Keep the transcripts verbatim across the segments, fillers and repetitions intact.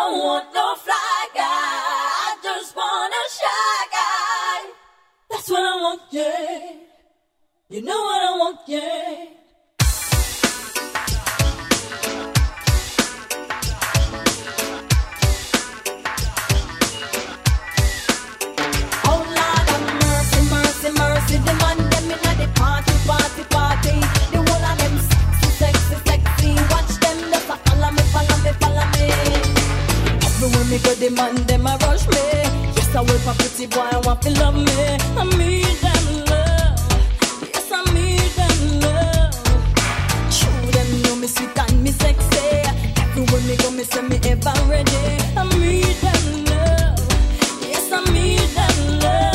don't want no fly guy. I just want a shy guy. That's what I want, yeah. You know what I want, yeah. Mercy, the man them inna the party, party, party. The whole of them sexy, sexy, sexy. Watch them just a follow me, follow me, follow me. Everywhere me go, the man them a rush me. Yes, I will for pretty boy, I want to love me. I need them love. Yes, I need them love. True, them know me sweet and me sexy. Everywhere me go, me say me ever ready. I need them love. Yes, I need them love.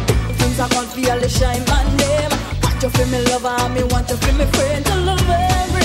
Feel the shine my name. Want you feel me lover, me want you feel me friend. To love every